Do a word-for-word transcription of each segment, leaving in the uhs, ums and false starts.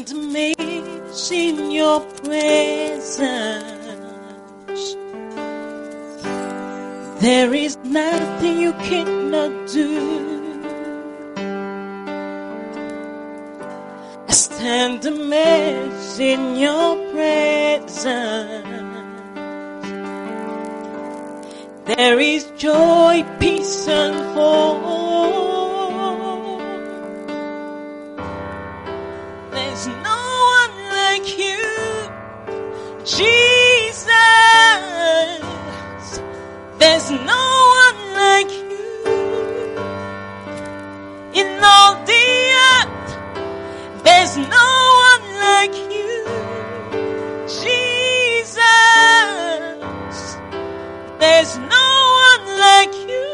stand amazed in your presence. There is nothing you cannot do. I stand amazed in your presence. There is joy, peace and hope. There's no one like you, Jesus. There's no one like you in all the earth. There's no one like you, Jesus. There's no one like you.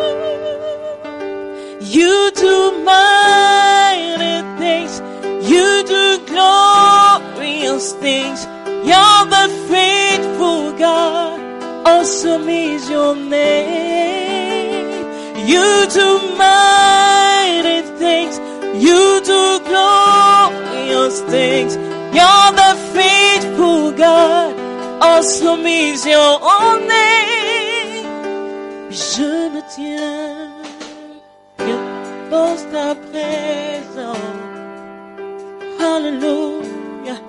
You do mighty things. You do glorious things. You're the faithful God. Awesome is your name. You do mighty things. You do glorious things. You're the faithful God. Awesome is your name. Je me tiens dans ta présence. Hallelujah.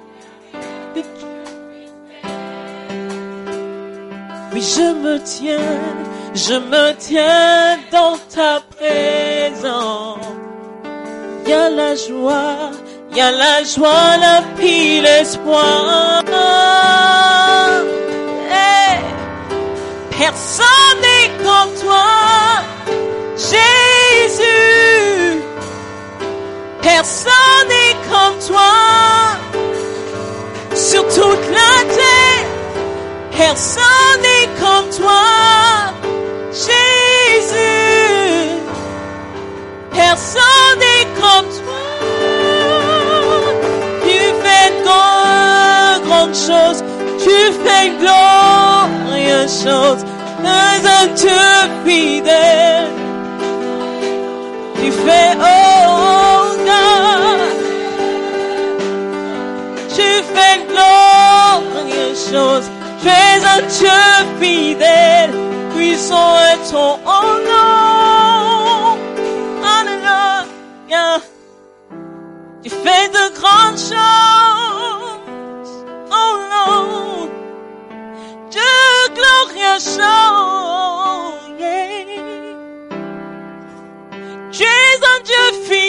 Oui, je me tiens, je me tiens dans ta présence. Il y a la joie, il y a la joie, la paix, l'espoir. Hey. Personne n'est comme toi, Jésus. Personne n'est comme toi sur toute la terre. Personne n'est comme toi, Jésus. Personne n'est comme toi. Tu fais de grandes choses. Tu fais de glorieuses choses. Tu es un Dieu fidèle. Tu fais, oh God. Tu fais de glorieuses choses. Tu es un Dieu fidèle, puissant est ton nom. Alléluia. Tu fais de grandes choses. Oh non. De glorieuses choses. Yeah. Tu es un Dieu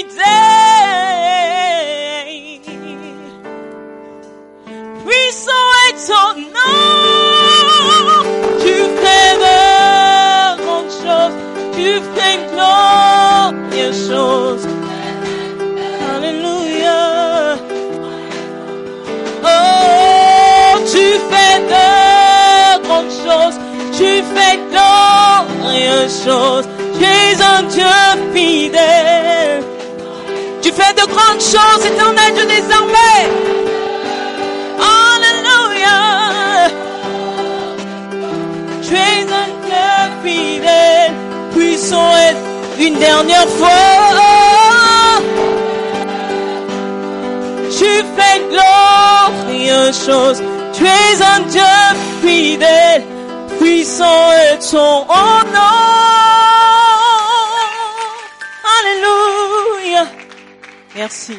fidèle. Puissant est ton nom. Tu fais de glorieuses choses. Alléluia. Oh, tu fais de grandes choses. Tu fais de glorieuses choses. Tu es un Dieu fidèle. Tu fais de grandes choses, éternel Dieu des armées. Alléluia. Tu es un Dieu fidèle. Puissant est une dernière fois. Tu fais de glorieuses choses. Tu es un Dieu fidèle. Puissant est ton nom. Alléluia. Merci.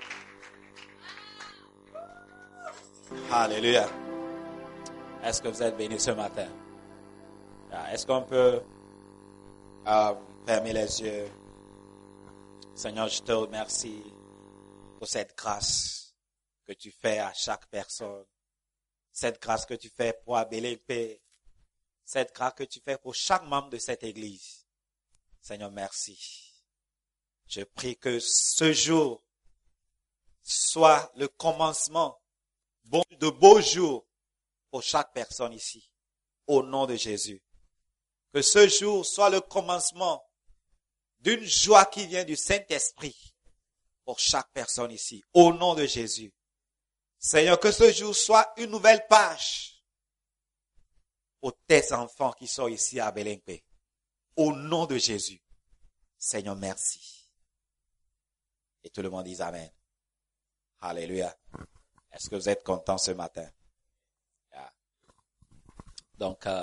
Alléluia. Est-ce que vous êtes bénis ce matin? Est-ce qu'on peut Euh, fermez les yeux. Seigneur, je te remercie pour cette grâce que tu fais à chaque personne. Cette grâce que tu fais pour Abel-Pé. Cette grâce que tu fais pour chaque membre de cette église. Seigneur, merci. Je prie que ce jour soit le commencement de beaux jours pour chaque personne ici. Au nom de Jésus. Que ce jour soit le commencement d'une joie qui vient du Saint-Esprit pour chaque personne ici, au nom de Jésus. Seigneur, que ce jour soit une nouvelle page pour tes enfants qui sont ici à Belengpe, au nom de Jésus. Seigneur, merci. Et tout le monde dit Amen. Alléluia. Est-ce que vous êtes contents ce matin? Yeah. Donc, euh,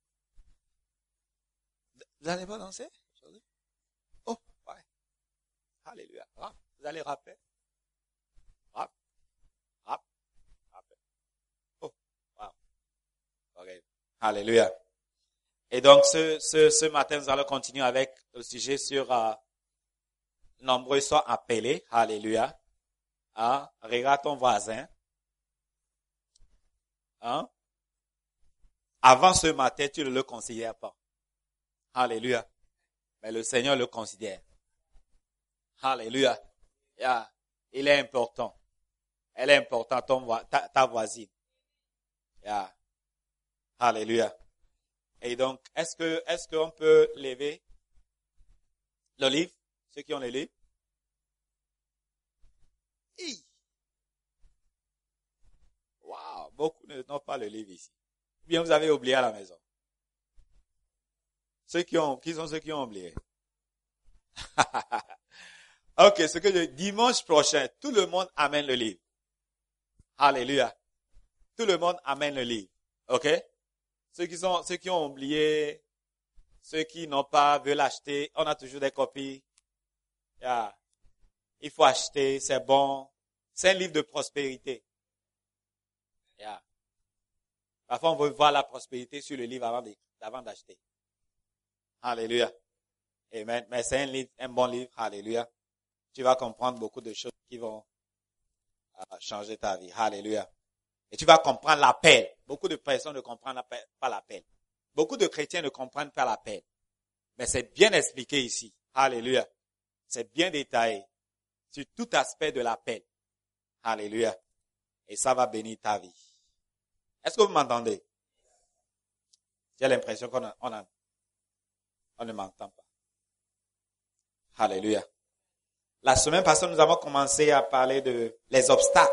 vous n'allez pas danser aujourd'hui? Oh, ouais. Alléluia. Rap. Vous allez rapper? Rap. Rap. Rap. Oh, wow. Ok. Alléluia. Et donc, ce, ce, ce matin, nous allons continuer avec le sujet sur euh, nombreux sont appelés. Alléluia. Hein? Regarde ton voisin. Hein? Avant ce matin, tu ne le considères pas. Alléluia. Mais le Seigneur le considère. Alléluia. Yeah. Il est important. Elle est importante, ton, ta, ta voisine. Yeah. Alléluia. Et donc, est-ce que, est-ce qu'on peut lever le livre? Ceux qui ont le livre? Hi. Wow, beaucoup n'ont pas le livre ici. Bien, vous avez oublié à la maison. Ceux qui ont, qui sont ceux qui ont oublié? Ok, ce que je, dimanche prochain, tout le monde amène le livre. Alléluia. Tout le monde amène le livre. Ok? Ceux qui sont, ceux qui ont oublié, ceux qui n'ont pas, veulent acheter, on a toujours des copies. Yeah. Il faut acheter, c'est bon. C'est un livre de prospérité. Yeah. Parfois, on veut voir la prospérité sur le livre avant, de, avant d'acheter. Alléluia. Amen. Mais c'est un livre, un bon livre. Alléluia. Tu vas comprendre beaucoup de choses qui vont uh, changer ta vie. Alléluia. Et tu vas comprendre l'appel. Beaucoup de personnes ne comprennent pas l'appel. Beaucoup de chrétiens ne comprennent pas l'appel. Mais c'est bien expliqué ici. Alléluia. C'est bien détaillé sur tout aspect de l'appel. Alléluia. Et ça va bénir ta vie. Est-ce que vous m'entendez? J'ai l'impression qu'on a, on a, on ne m'entend pas. Alléluia. La semaine passée, nous avons commencé à parler de les obstacles.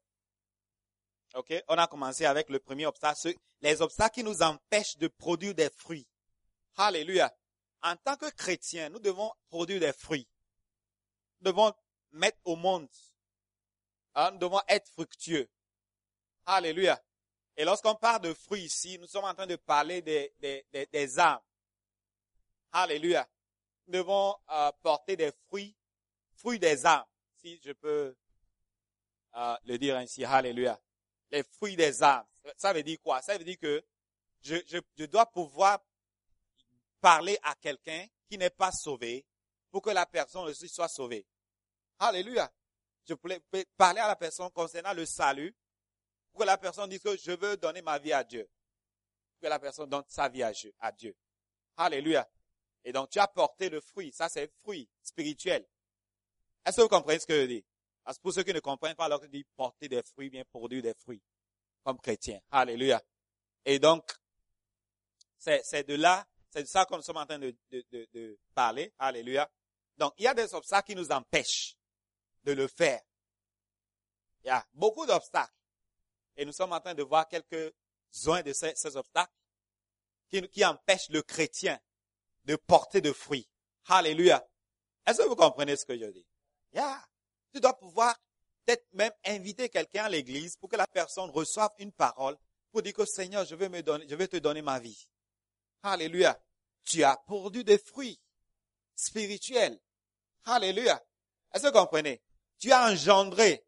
Ok, on a commencé avec le premier obstacle, les obstacles qui nous empêchent de produire des fruits. Alléluia. En tant que chrétiens, nous devons produire des fruits. Nous devons mettre au monde. Hein, nous devons être fructueux. Alléluia. Et lorsqu'on parle de fruits ici, nous sommes en train de parler des, des, des, des âmes. Alléluia. Nous devons euh, porter des fruits, fruits des âmes, si je peux euh, le dire ainsi. Alléluia. Les fruits des âmes. Ça veut dire quoi? Ça veut dire que je, je, je dois pouvoir parler à quelqu'un qui n'est pas sauvé pour que la personne aussi soit sauvée. Alléluia. Je peux parler à la personne concernant le salut pour que la personne dise que je veux donner ma vie à Dieu. Pour que la personne donne sa vie à Dieu. À Dieu. Alléluia. Et donc tu as porté le fruit. Ça c'est fruit spirituel. Est-ce que vous comprenez ce que je dis? Parce que pour ceux qui ne comprennent pas, alors que je dis porter des fruits, bien produire des fruits, comme chrétien. Alléluia. Et donc, c'est, c'est de là, c'est de ça que nous sommes en train de, de, de, de parler. Alléluia. Donc, il y a des obstacles qui nous empêchent de le faire. Il y a beaucoup d'obstacles. Et nous sommes en train de voir quelques-uns de ces, ces obstacles qui, qui empêchent le chrétien de porter de fruits. Alléluia. Est-ce que vous comprenez ce que je dis? Yeah. Tu dois pouvoir peut-être même inviter quelqu'un à l'église pour que la personne reçoive une parole pour dire que Seigneur, je vais me donner, je vais te donner ma vie. Alléluia. Tu as produit des fruits spirituels. Alléluia. Est-ce que vous comprenez? Tu as engendré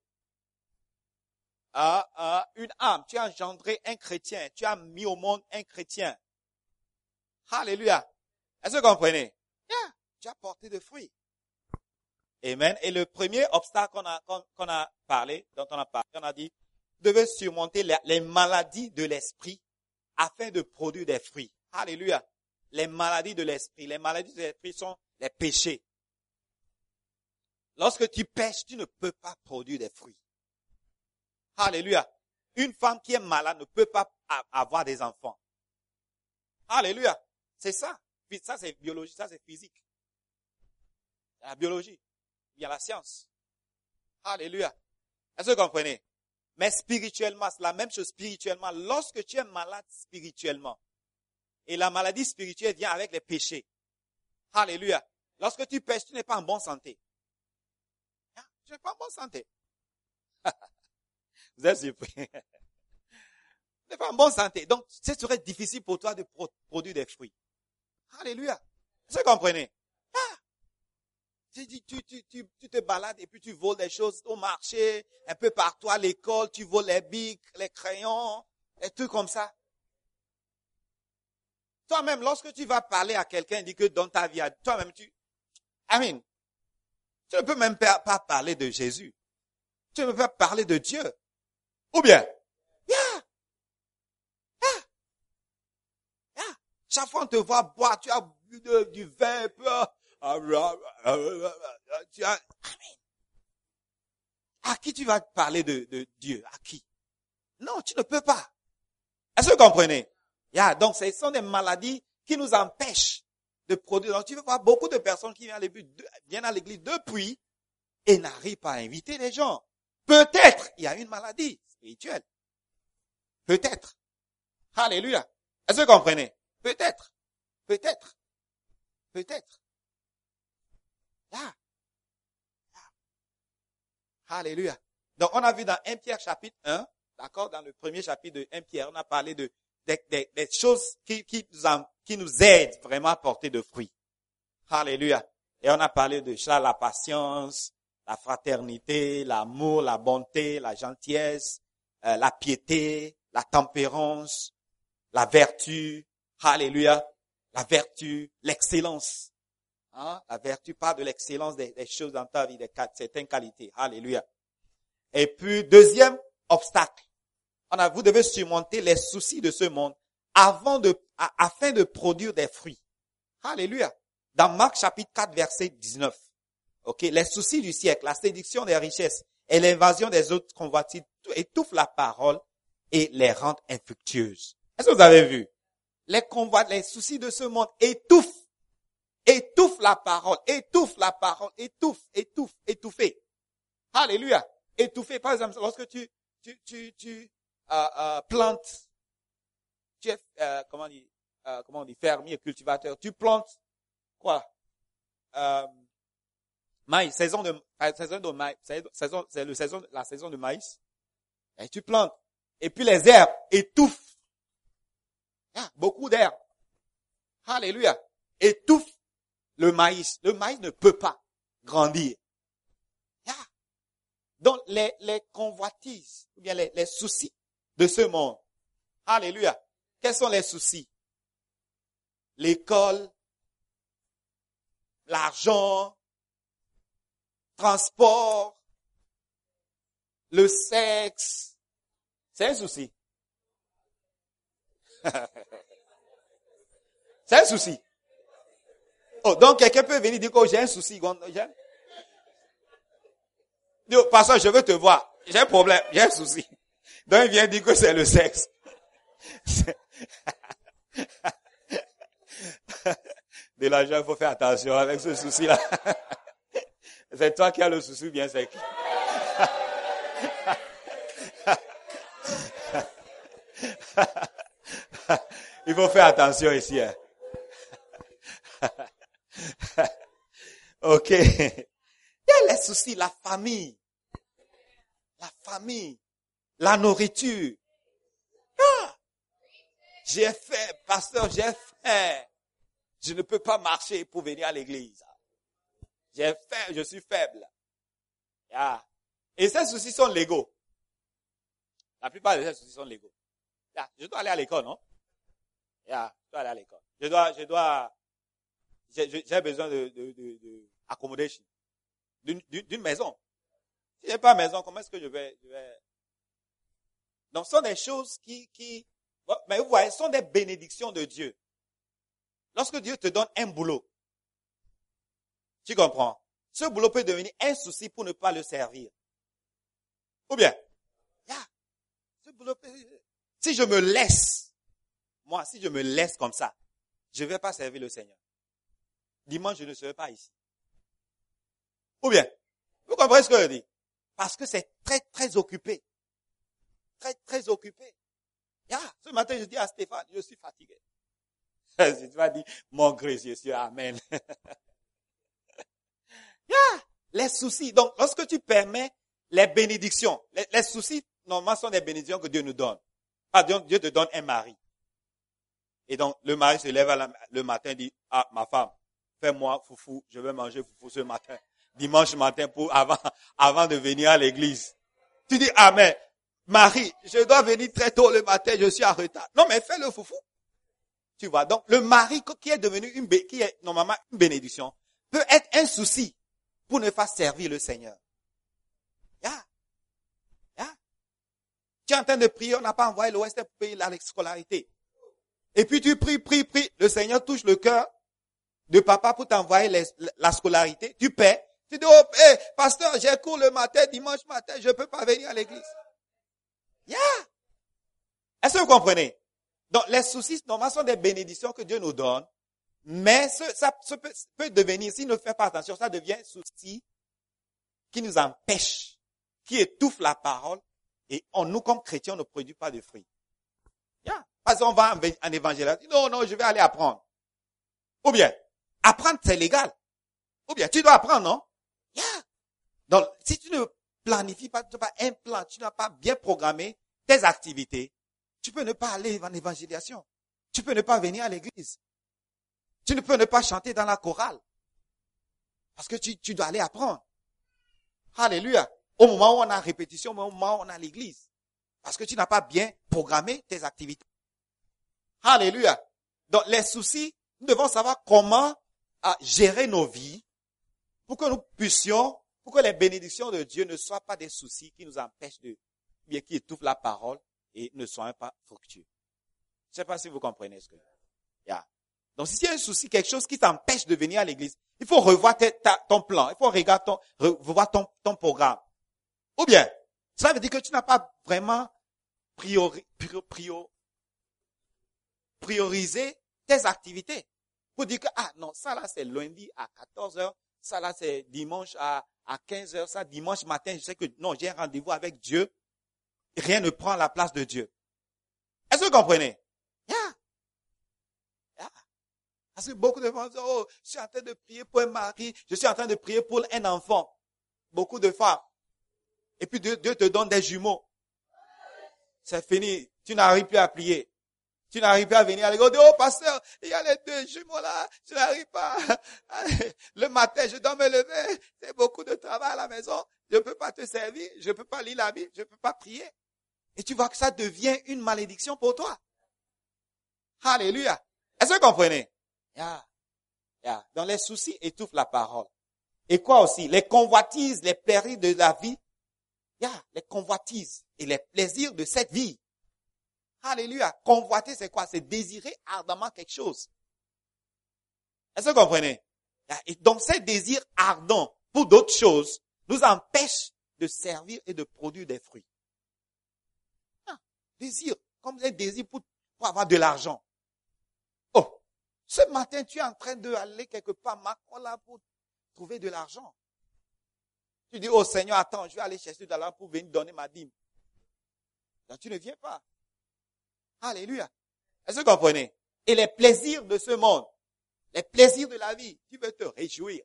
euh, euh, une âme. Tu as engendré un chrétien. Tu as mis au monde un chrétien. Alléluia. Est-ce que vous comprenez? Yeah. Tu as porté des fruits. Amen. Et le premier obstacle qu'on a, qu'on a parlé, dont on a parlé, on a dit, vous devez surmonter les, les maladies de l'esprit afin de produire des fruits. Alléluia. Les maladies de l'esprit. Les maladies de l'esprit sont les péchés. Lorsque tu pêches, tu ne peux pas produire des fruits. Alléluia. Une femme qui est malade ne peut pas avoir des enfants. Alléluia. C'est ça. Ça, c'est biologie. Ça, c'est physique. C'est la biologie. Il y a la science. Alléluia. Est-ce que vous comprenez? Mais spirituellement, c'est la même chose spirituellement. Lorsque tu es malade spirituellement, et la maladie spirituelle vient avec les péchés. Alléluia. Lorsque tu pêches, tu n'es pas en bonne santé. Tu n'es pas en bonne santé. Vous êtes surpris. Vous n'êtes pas en bonne santé. Donc, ce serait difficile pour toi de pro- produire des fruits. Alléluia. Vous comprenez? Ah. Tu, tu, tu, tu, tu, tu te balades et puis tu voles des choses au marché, un peu partout à l'école, tu voles les bics, les crayons, des trucs comme ça. Toi-même, lorsque tu vas parler à quelqu'un, dit que dans ta vie, toi-même, tu, Amen. Tu ne peux même pas, pas parler de Jésus. Tu ne peux pas parler de Dieu. Ou bien, yeah, yeah, yeah. Chaque fois on te voit boire, tu as bu de, du vin, peu, tu as, Amen. À qui tu vas parler de, de Dieu? À qui? Non, tu ne peux pas. Est-ce que vous comprenez? Yeah, donc, ce sont des maladies qui nous empêchent de produire. Donc, tu vas voir beaucoup de personnes qui viennent à l'église, viennent à l'église depuis et n'arrivent pas à inviter les gens. Peut-être, il y a une maladie spirituelle. Peut-être. Alléluia. Est-ce que vous comprenez? Peut-être. Peut-être. Peut-être. Yeah. Yeah. Alléluia. Donc, on a vu dans premier Pierre chapitre un, d'accord, dans le premier chapitre de premier Pierre, on a parlé de Des, des, des choses qui, qui, nous en, qui nous aident vraiment à porter de fruits. Alléluia. Et on a parlé de ça, la patience, la fraternité, l'amour, la bonté, la gentillesse, euh, la piété, la tempérance, la vertu. Alléluia. La vertu, l'excellence. Hein? La vertu parle de l'excellence des, des choses dans ta vie, des certaines qualités. Alléluia. Et puis, deuxième obstacle. On a, vous devez surmonter les soucis de ce monde avant de, a, afin de produire des fruits. Alléluia. Dans Marc chapitre quatre, verset dix-neuf. Ok, les soucis du siècle, la séduction des richesses et l'invasion des autres convoitises étouffent la parole et les rendent infructueuses. Est-ce que vous avez vu? Les convoitises, les soucis de ce monde étouffent, étouffent la parole, étouffent la parole, étouffent, étouffent, étouffés. Alléluia. Étouffés. Par exemple, lorsque tu, tu, tu, tu, Euh, euh, plante, tu es, euh, comment on dit, euh, comment on dit, fermier, cultivateur, tu plantes, quoi, euh, maïs, saison de, saison de maïs, saison, c'est le saison, la saison de maïs, et tu plantes, et puis les herbes étouffent, ah, beaucoup d'herbes, alléluia, étouffent le maïs, le maïs ne peut pas grandir, ah. Donc les, les convoitises, ou bien les, les soucis de ce monde. Alléluia. Quels sont les soucis? L'école, l'argent, transport, le sexe. C'est un souci. C'est un souci. Oh, donc quelqu'un peut venir dire que oh, j'ai un souci. Dis, pasteur, je veux te voir. J'ai un problème, j'ai un souci. Donc il vient dire que c'est le sexe. De l'argent, il faut faire attention avec ce souci-là. C'est toi qui as le souci bien sec. Il faut faire attention ici. Hein. Ok. Il y a les soucis, la famille. La famille. La nourriture. Ah, j'ai fait, pasteur, j'ai fait. Je ne peux pas marcher pour venir à l'église. J'ai fait, je suis faible. Ah. Et ces soucis sont légaux. La plupart de ces soucis sont légaux. Ah, je dois aller à l'école, non? Ah, je dois aller à l'école. Je dois, je dois, j'ai, j'ai besoin de, de, de, de accommodation. D'une, d'une maison. Si j'ai pas de maison, comment est-ce que je vais, je vais, donc, ce sont des choses qui, qui, mais vous voyez, ce sont des bénédictions de Dieu. Lorsque Dieu te donne un boulot, tu comprends? Ce boulot peut devenir un souci pour ne pas le servir. Ou bien, yeah, ce boulot peut, si je me laisse, moi, si je me laisse comme ça, je ne vais pas servir le Seigneur. Dimanche, je ne serai pas ici. Ou bien, vous comprenez ce que je dis? Parce que c'est très, très occupé. Très, très occupé. Yeah, ce matin, je dis à Stéphane, je suis fatigué. Tu vas dire, mon Christ, je suis amen. Yeah, les soucis. Donc, lorsque tu permets les bénédictions, les, les soucis, normalement, sont des bénédictions que Dieu nous donne. Par exemple, Dieu te donne un mari. Et donc, le mari se lève à la, le matin et dit, ah, ma femme, fais-moi foufou, je vais manger foufou ce matin, dimanche matin, pour avant, avant de venir à l'église. Tu dis, ah, mais, Marie, je dois venir très tôt le matin, je suis en retard. Non, mais fais le foufou. Tu vois, donc, le mari qui est devenu une, bé- qui est normalement une bénédiction, peut être un souci pour ne pas servir le Seigneur. Yeah. Yeah. Tu es en train de prier, on n'a pas envoyé l'O S T pour payer la scolarité. Et puis tu pries, pries, pries. Le Seigneur touche le cœur de papa pour t'envoyer les, la scolarité. Tu paies. Tu dis, oh, hey, pasteur, j'ai cours le matin, dimanche matin, je ne peux pas venir à l'église. Yeah. Est-ce que vous comprenez? Donc, les soucis, normalement, sont des bénédictions que Dieu nous donne. Mais ce, ça, ça peut, peut devenir, s'il ne fait pas attention, ça devient un souci qui nous empêche, qui étouffe la parole. Et on, nous, comme chrétiens, on ne produit pas de fruits. Yeah. Parce qu'on va en, en évangélisation. Non, non, je vais aller apprendre. Ou bien, apprendre, c'est légal. Ou bien, tu dois apprendre, non? Yeah. Donc, si tu ne planifies pas, tu n'as pas un plan, tu n'as pas bien programmé tes activités, tu peux ne pas aller en évangélisation. Tu peux ne pas venir à l'église. Tu ne peux ne pas chanter dans la chorale. Parce que tu, tu dois aller apprendre. Alléluia. Au moment où on a répétition, au moment où on a l'église. Parce que tu n'as pas bien programmé tes activités. Alléluia. Donc, les soucis, nous devons savoir comment à gérer nos vies pour que nous puissions, pour que les bénédictions de Dieu ne soient pas des soucis qui nous empêchent de, bien qui étouffent la parole et ne soient pas fructueux. Je ne sais pas si vous comprenez ce que yeah. Donc, si il y a un souci, quelque chose qui t'empêche de venir à l'église, il faut revoir ta, ta, ton plan, il faut regarder ton, revoir ton, ton programme. Ou bien, cela veut dire que tu n'as pas vraiment priori, priori, priorisé tes activités. Pour dire que, ah non, ça là c'est lundi à quatorze heures, ça là c'est dimanche à, à quinze heures, ça dimanche matin, je sais que non, j'ai un rendez-vous avec Dieu. Rien ne prend la place de Dieu. Est-ce que vous comprenez? Yeah. Yeah. Parce que beaucoup de gens disent, oh, je suis en train de prier pour un mari, je suis en train de prier pour un enfant. Beaucoup de femmes. Et puis Dieu, Dieu te donne des jumeaux. C'est fini. Tu n'arrives plus à prier. Tu n'arrives pas à venir à l'église. Oh, pasteur, il y a les deux jumeaux là. Je n'arrive pas. Le matin, je dois me lever. C'est beaucoup de travail à la maison. Je ne peux pas te servir. Je ne peux pas lire la Bible. Je ne peux pas prier. Et tu vois que ça devient une malédiction pour toi. Alléluia. Est-ce que vous comprenez? Yeah. Yeah. Donc les soucis étouffent la parole. Et quoi aussi? Les convoitises, les périls de la vie. Yeah. Les convoitises et les plaisirs de cette vie. Alléluia. Convoiter, c'est quoi? C'est désirer ardemment quelque chose. Est-ce que vous comprenez? Et donc, ces désirs ardents pour d'autres choses nous empêchent de servir et de produire des fruits. Ah, désir, comme un désir pour, pour avoir de l'argent. Oh, ce matin, tu es en train d'aller quelque part, Macola, pour trouver de l'argent. Tu dis, oh Seigneur, attends, je vais aller chercher de l'argent pour venir donner ma dîme. Donc, tu ne viens pas. Alléluia. Est-ce que vous comprenez? Et les plaisirs de ce monde, les plaisirs de la vie, tu veux te réjouir.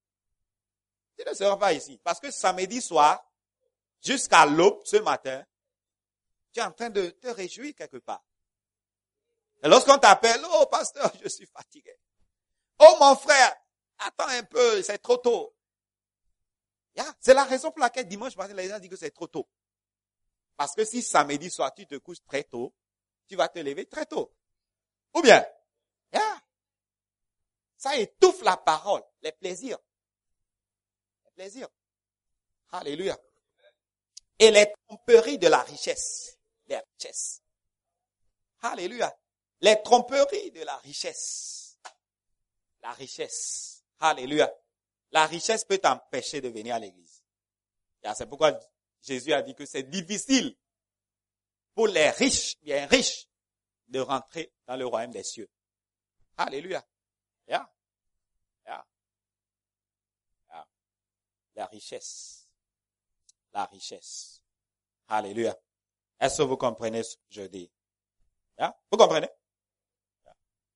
Tu ne seras pas ici. Parce que samedi soir, jusqu'à l'aube ce matin, tu es en train de te réjouir quelque part. Et lorsqu'on t'appelle, oh pasteur, je suis fatigué. Oh mon frère, attends un peu, c'est trop tôt. Yeah. C'est la raison pour laquelle dimanche matin, les gens disent que c'est trop tôt. Parce que si samedi soir, tu te couches très tôt, tu vas te lever très tôt. Ou bien, yeah, ça étouffe la parole, les plaisirs. Les plaisirs. Alléluia. Et les tromperies de la richesse. Les richesses. Alléluia. Les tromperies de la richesse. La richesse. Alléluia. La richesse peut t'empêcher de venir à l'église. Et c'est pourquoi Jésus a dit que c'est difficile pour les riches, bien riches, de rentrer dans le royaume des cieux. Alléluia. Yeah. Yeah. Yeah. La richesse. La richesse. Alléluia. Est-ce que vous comprenez ce que je dis? Yeah? Vous comprenez? Yeah.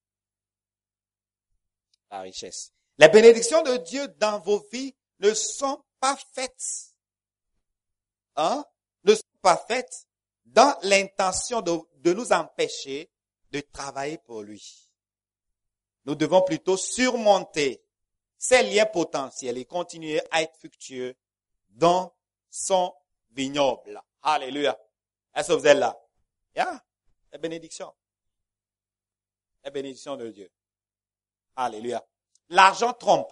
La richesse. Les bénédictions de Dieu dans vos vies ne sont pas faites hein, ne sont pas faites dans l'intention de, de nous empêcher de travailler pour lui. Nous devons plutôt surmonter ces liens potentiels et continuer à être fructueux dans son vignoble. Alléluia. Est-ce que vous êtes là? Yeah. La bénédiction. La bénédiction de Dieu. Alléluia. L'argent trompe.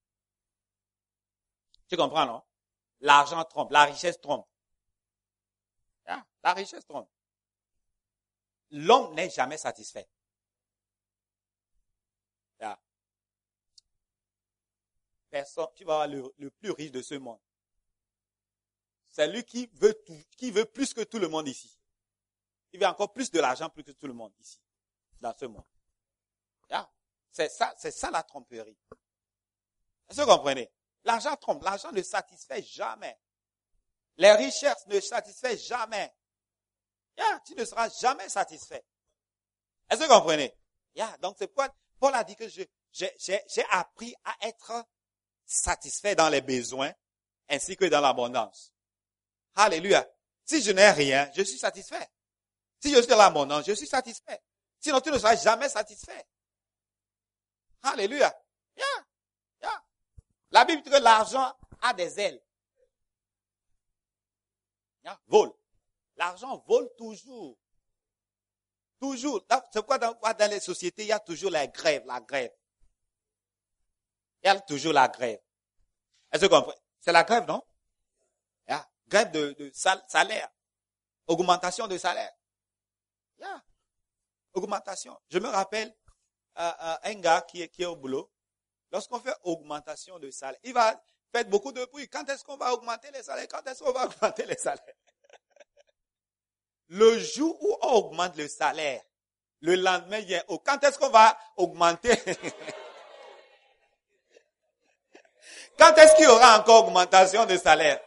Tu comprends, non? L'argent trompe. La richesse trompe. Yeah. La richesse trompe. L'homme n'est jamais satisfait. Yeah. Personne, tu vas voir le, le plus riche de ce monde. C'est lui qui veut tout, qui veut plus que tout le monde ici. Il veut encore plus de l'argent plus que tout le monde ici, dans ce monde. Yeah. C'est ça, c'est ça la tromperie. Est-ce que vous comprenez? L'argent trompe. L'argent ne satisfait jamais. Les richesses ne satisfait jamais. Yeah, tu ne seras jamais satisfait. Est-ce que vous comprenez? Yeah, donc c'est pourquoi Paul a dit que je, j'ai, j'ai, j'ai appris à être satisfait dans les besoins ainsi que dans l'abondance. Alléluia. Si je n'ai rien, je suis satisfait. Si je suis dans l'abondance, je suis satisfait. Sinon, tu ne seras jamais satisfait. Alléluia. Yeah. Yeah. La Bible dit que l'argent a des ailes. Yeah. Vole. L'argent vole toujours. Toujours. C'est pourquoi dans, dans les sociétés, il y a toujours la grève, la grève. Il y a toujours la grève. Est-ce que vous comprenez? C'est la grève, non? Yeah. Grève de, de salaire. Augmentation de salaire. Yeah. Augmentation. Je me rappelle euh, euh, un gars qui est, qui est au boulot. Lorsqu'on fait augmentation de salaire, il va faire beaucoup de bruit. Quand est-ce qu'on va augmenter les salaires? Quand est-ce qu'on va augmenter les salaires? Le jour où on augmente le salaire, le lendemain, il y a, quand est-ce qu'on va augmenter? Quand est-ce qu'il y aura encore augmentation de salaire?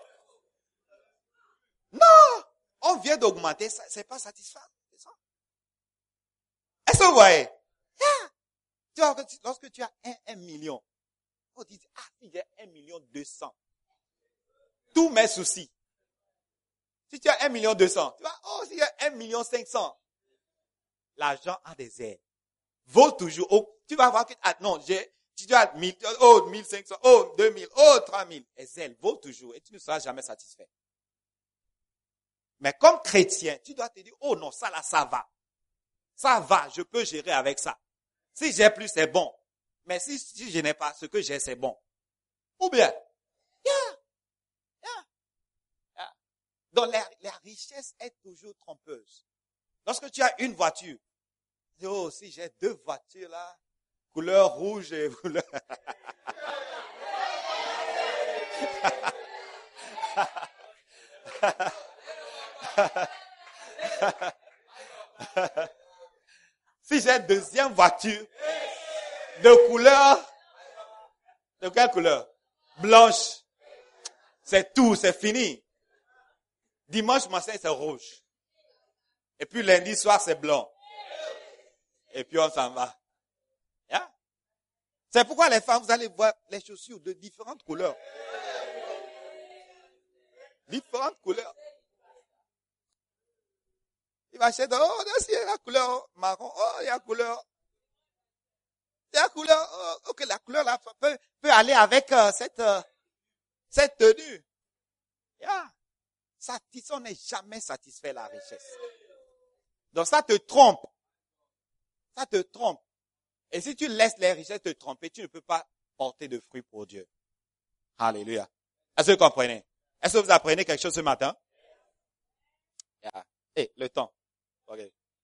Non! On vient d'augmenter, c'est pas satisfaisant. C'est ça. Est-ce que vous voyez? Yeah. Tu vois, lorsque tu as un, un million, on dit, ah, si j'ai un million deux cents, tous mes soucis. Si tu as un million deux cents, tu vois, oh, si j'ai un million cinq cents, l'argent a des ailes. Vaut toujours, oh, tu vas voir que, ah, non, j'ai, si tu as mille, oh, mille cinq cents, oh, deux mille, oh, trois mille, les ailes vaut toujours et tu ne seras jamais satisfait. Mais comme chrétien, tu dois te dire, oh non, ça là, ça va. Ça va, je peux gérer avec ça. Si j'ai plus, c'est bon. Mais si, si je n'ai pas, ce que j'ai, c'est bon. Ou bien, yeah, yeah, yeah. Donc la, la richesse est toujours trompeuse. Lorsque tu as une voiture, tu dis, oh, si j'ai deux voitures là, couleur rouge et couleur... Si j'ai une deuxième voiture de couleur, de quelle couleur? Blanche. C'est tout, c'est fini. Dimanche matin, c'est rouge. Et puis lundi soir, c'est blanc. Et puis on s'en va. Yeah? C'est pourquoi les femmes, vous allez voir les chaussures de différentes couleurs. Différentes couleurs. Il va acheter, oh, il y a la couleur marron, oh, il y a la couleur. Il y a la couleur, oh, ok, la couleur là peut, peut aller avec euh, cette, euh, cette tenue. Yeah. Satisfait, on n'est jamais satisfait de la richesse. Donc ça te trompe. Ça te trompe. Et si tu laisses les richesses te tromper, tu ne peux pas porter de fruits pour Dieu. Alléluia. Est-ce que vous comprenez? Est-ce que vous apprenez quelque chose ce matin? Yeah. Hey, le temps. Ok.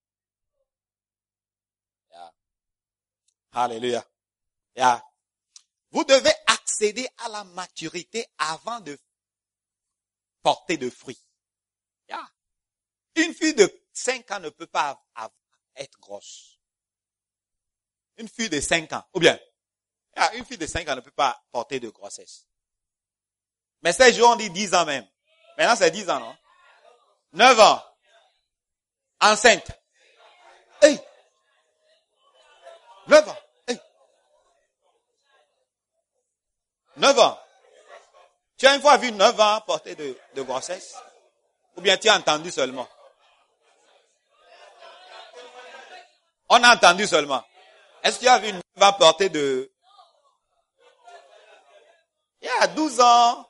Yeah. Alléluia. Yeah. Vous devez accéder à la maturité avant de porter de fruits. Yeah. Une fille de cinq ans ne peut pas être grosse. Une fille de cinq ans, ou bien, yeah, une fille de cinq ans ne peut pas porter de grossesse. Mais ces jours, on dit dix ans même. Maintenant, c'est dix ans, non? neuf ans. Enceinte. Hey. neuf ans. Hey. neuf ans. Tu as une fois vu neuf ans porter de, de grossesse? Ou bien tu as entendu seulement? On a entendu seulement. Est-ce que tu as vu une femme porter de... Il y a douze ans.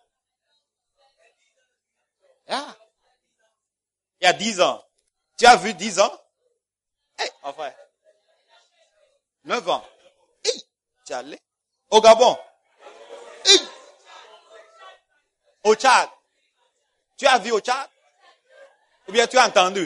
Yeah. Il y a dix ans. Tu as vu dix ans? Hey, mon frère. neuf ans. Hey, tu es allé? Au Gabon. Hey. Au Tchad. Tu as vu au Tchad? Ou bien tu as entendu?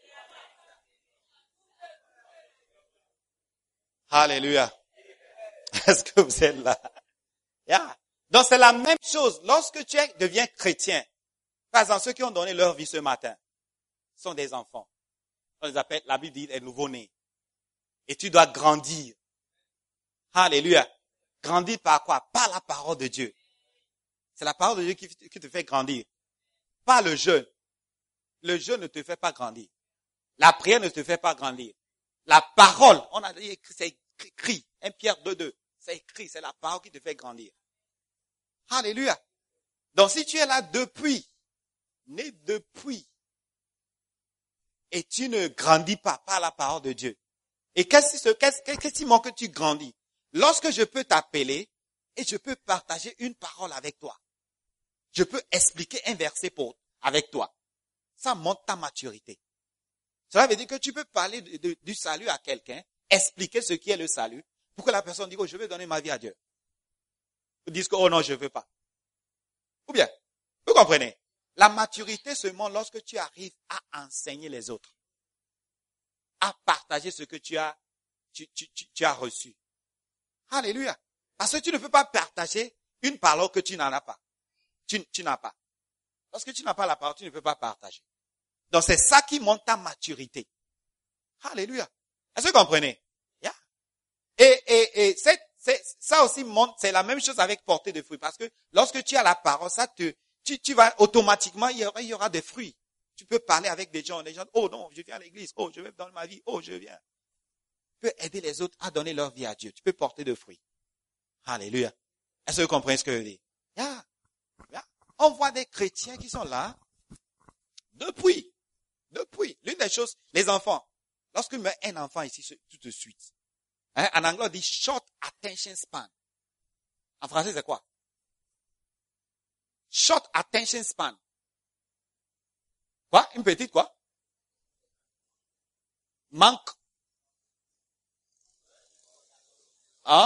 Alléluia. Est-ce que vous êtes là? Yeah. Donc c'est la même chose. Lorsque tu deviens chrétien, par exemple, ceux qui ont donné leur vie ce matin sont des enfants. On les appelle, la Bible dit, des nouveau-nés. Et tu dois grandir. Alléluia. Grandir par quoi? Par la parole de Dieu. C'est la parole de Dieu qui, qui te fait grandir. Pas le jeûne. Le jeûne ne te fait pas grandir. La prière ne te fait pas grandir. La parole, on a dit, c'est écrit. un Pierre deux deux. C'est écrit, c'est la parole qui te fait grandir. Alléluia. Donc si tu es là depuis, né depuis, et tu ne grandis pas par la parole de Dieu, et qu'est-ce, qu'est-ce, qu'est-ce qui manque que tu grandis? Lorsque je peux t'appeler, et je peux partager une parole avec toi, je peux expliquer un verset pour, avec toi, ça montre ta maturité. Cela veut dire que tu peux parler de, de, du salut à quelqu'un, expliquer ce qui est le salut, pour que la personne dise, oh, je vais donner ma vie à Dieu. Ou dise que, oh non, je ne veux pas. Ou bien, vous comprenez? La maturité se montre lorsque tu arrives à enseigner les autres, à partager ce que tu as, tu, tu, tu, tu as reçu. Alléluia. Parce que tu ne peux pas partager une parole que tu n'en as pas. Tu, tu n'as pas. Lorsque tu n'as pas la parole, tu ne peux pas partager. Donc c'est ça qui montre ta maturité. Alléluia. Est-ce que vous comprenez? Yeah. Et, et, et c'est, c'est, ça aussi montre, c'est la même chose avec porter de fruits. Parce que lorsque tu as la parole, ça te, tu, tu vas automatiquement, il y aura, il y aura des fruits. Tu peux parler avec des gens, des gens, oh non, je viens à l'église, oh je vais dans ma vie, oh je viens. Tu peux aider les autres à donner leur vie à Dieu. Tu peux porter de fruits. Alléluia. Est-ce que vous comprenez ce que je veux dire? Yeah. Yeah. On voit des chrétiens qui sont là depuis. Depuis. L'une des choses, les enfants. Lorsqu'il met un enfant ici, tout de suite. Hein, en anglais, on dit short attention span. En français, c'est quoi? Short attention span. Quoi? Une petite quoi? Manque. Hein?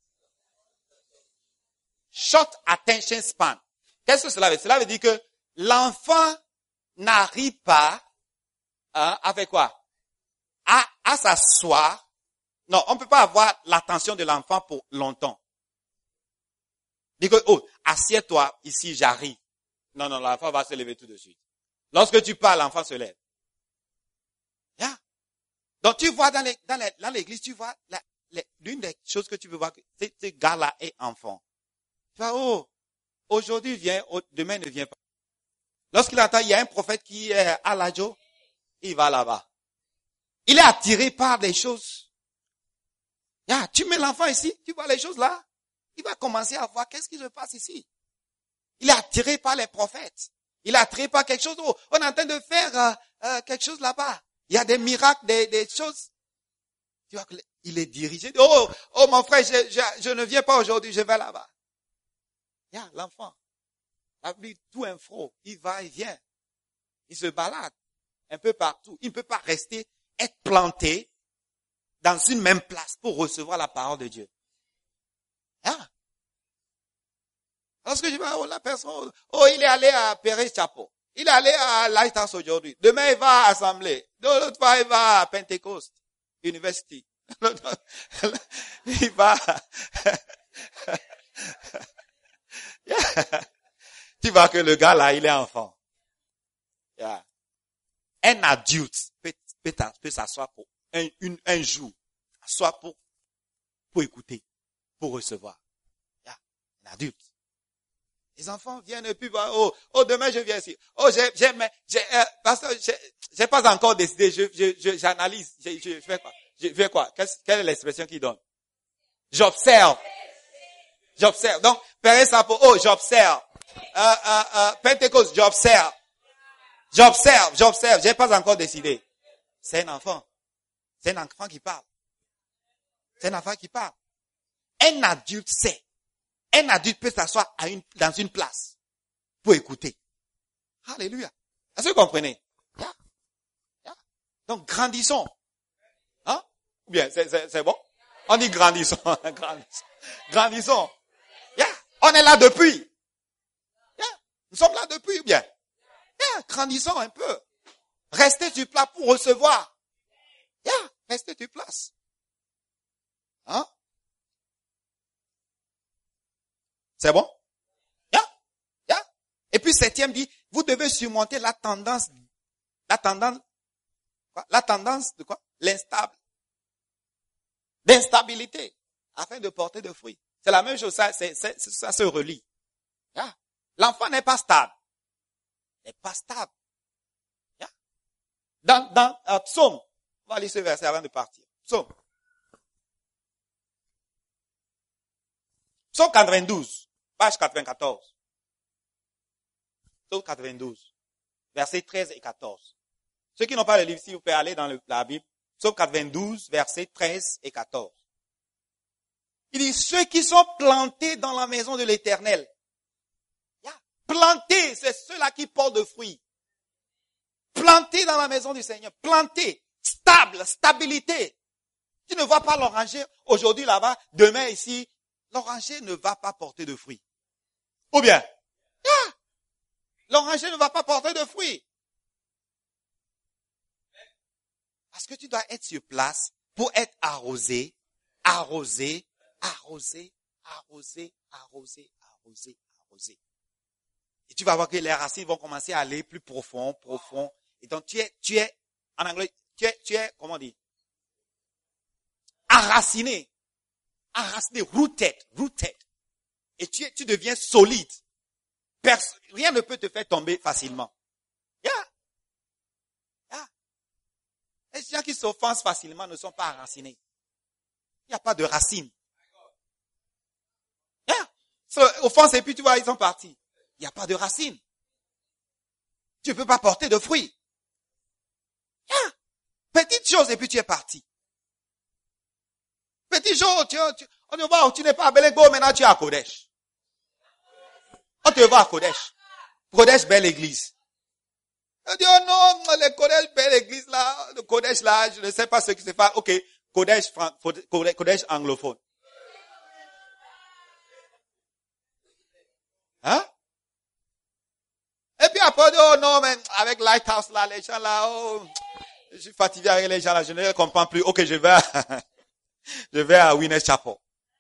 Short attention span. Qu'est-ce que cela veut dire? Cela veut dire que l'enfant n'arrive pas hein, avec quoi? À, à s'asseoir. Non, on ne peut pas avoir l'attention de l'enfant pour longtemps. Dis que, oh, assieds-toi, ici, j'arrive. Non, non, l'enfant va se lever tout de suite. Lorsque tu parles, l'enfant se lève. Yeah. Donc, tu vois dans, les, dans, les, dans l'église, tu vois, la, les, l'une des choses que tu peux voir, c'est ce gars-là est enfant. Tu vois, oh, aujourd'hui vient, oh, demain ne vient pas. Lorsqu'il entend, il y a un prophète qui est à l'adjo, il va là-bas. Il est attiré par des choses. Yeah, tu mets l'enfant ici, tu vois les choses là. Il va commencer à voir qu'est-ce qui se passe ici. Il est attiré par les prophètes. Il est attiré par quelque chose. Oh, on est en train de faire euh, euh, quelque chose là-bas. Il y a des miracles, des, des choses. Tu vois qu'il est dirigé. Oh, oh mon frère, je, je, je ne viens pas aujourd'hui, je vais là-bas. Yeah, l'enfant. Tout un fro. Il va, il vient. Il se balade un peu partout. Il ne peut pas rester, être planté dans une même place pour recevoir la parole de Dieu. Ah. Lorsque je vois, oh, la personne, oh, il est allé à Pérez Chapeau. Il est allé à Lighthouse aujourd'hui. Demain, il va à Assemblée. L'autre fois, il va à Pentecost University. Il va. Yeah. Tu vois que le gars là, il est enfant. Yeah. Un adulte peut, peut, peut s'asseoir pour un, une, un jour, soit pour, pour écouter, pour recevoir. Yeah. Un adulte. Les enfants viennent et puis, oh, oh, demain je viens ici. Oh, j'ai, j'ai, j'ai, euh, pasteur, j'ai, j'ai pas encore décidé, je, je, je j'analyse, je, je, je fais quoi? Je fais quoi? Quelle, quelle est l'expression qu'il donne? J'observe. J'observe. Donc, Père Sapo, oh, j'observe. Euh, euh, euh, Pentecôte, j'observe. J'observe, j'observe, j'ai pas encore décidé. C'est un enfant. C'est un enfant qui parle. C'est un enfant qui parle. Un adulte sait. Un adulte peut s'asseoir à une, dans une place pour écouter. Alléluia. Est-ce que vous comprenez? Yeah. Yeah. Donc, grandissons. Hein? Ou bien, c'est, c'est, c'est bon? On dit grandissons. grandissons. Grandissons. Yeah. On est là depuis. Yeah. Nous sommes là depuis, ou bien? Yeah. Grandissons un peu. Restez sur place pour recevoir. Yeah. Restez sur place. Hein? C'est bon? Yeah. Yeah. Et puis septième dit, vous devez surmonter la tendance, la tendance, quoi? La tendance de quoi? L'instable. D'instabilité, afin de porter de fruits. C'est la même chose, ça, c'est, c'est, ça se relie. Yeah. L'enfant n'est pas stable. N'est pas stable. Yeah. Dans, dans, euh, Psaume, on va lire ce verset avant de partir. Psaume. Psaume quatre-vingt-douze, page quatre-vingt-quatorze. Psaume quatre-vingt-douze, versets treize et quatorze. Ceux qui n'ont pas le livre, si vous pouvez aller dans le, la Bible, Psaume quatre-vingt-douze, versets treize et quatorze. Il dit, ceux qui sont plantés dans la maison de l'Éternel. Yeah. Plantés, c'est ceux-là qui portent de fruits. Plantés dans la maison du Seigneur. Plantés, stable, stabilité. Tu ne vois pas l'oranger aujourd'hui là-bas, demain ici. L'oranger ne va pas porter de fruits. Ou bien, yeah. L'oranger ne va pas porter de fruits. Parce que tu dois être sur place pour être arrosé, arrosé, arrosé, arrosé, arrosé, arrosé, arrosé. Et tu vas voir que les racines vont commencer à aller plus profond, profond. Et donc tu es, tu es, en anglais, tu es, tu es, comment on dit? Enraciné. Enraciné, rooted, rooted. Et tu es, tu deviens solide. Perso- rien ne peut te faire tomber facilement. Yeah. Yeah. Les gens qui s'offensent facilement ne sont pas enracinés. Il n'y a pas de racines. Yeah. So, offense et puis tu vois, ils sont partis. Il n'y a pas de racines. Tu ne peux pas porter de fruits. Yeah. Petite chose et puis tu es parti. Petite chose, tu, tu, on te voit, tu n'es pas à Belengo, maintenant tu es à Kodesh. On te voit à Kodesh. Kodesh, belle église. On dit, oh non, le Kodesh, belle église là, le Kodesh là, je ne sais pas ce qui se passe. Ok, Kodesh, Kodesh, Kodesh anglophone. Hein? Et puis après, on dit, oh non, mais avec Lighthouse là, les gens là, oh, je suis fatigué avec les gens là, je ne les comprends plus. Ok, je vais à, je vais à Winners Chapel.